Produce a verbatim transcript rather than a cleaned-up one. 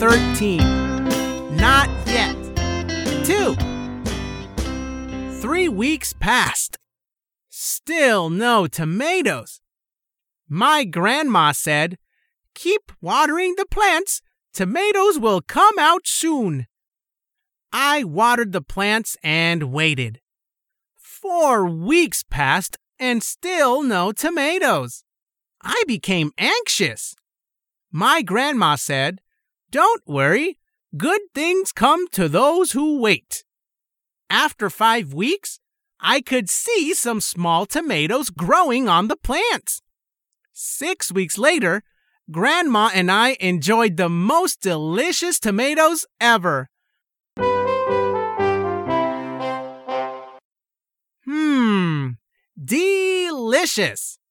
thirteen. Not yet. Two. Three weeks passed. Still no tomatoes. My grandma said, "Keep watering the plants. Tomatoes will come out soon." I watered the plants and waited. Four weeks passed and still no tomatoes. I became anxious. My grandma said, "Don't worry. Good things come to those who wait." After five weeks, I could see some small tomatoes growing on the plants. Six weeks later, Grandma and I enjoyed the most delicious tomatoes ever. Hmm, delicious.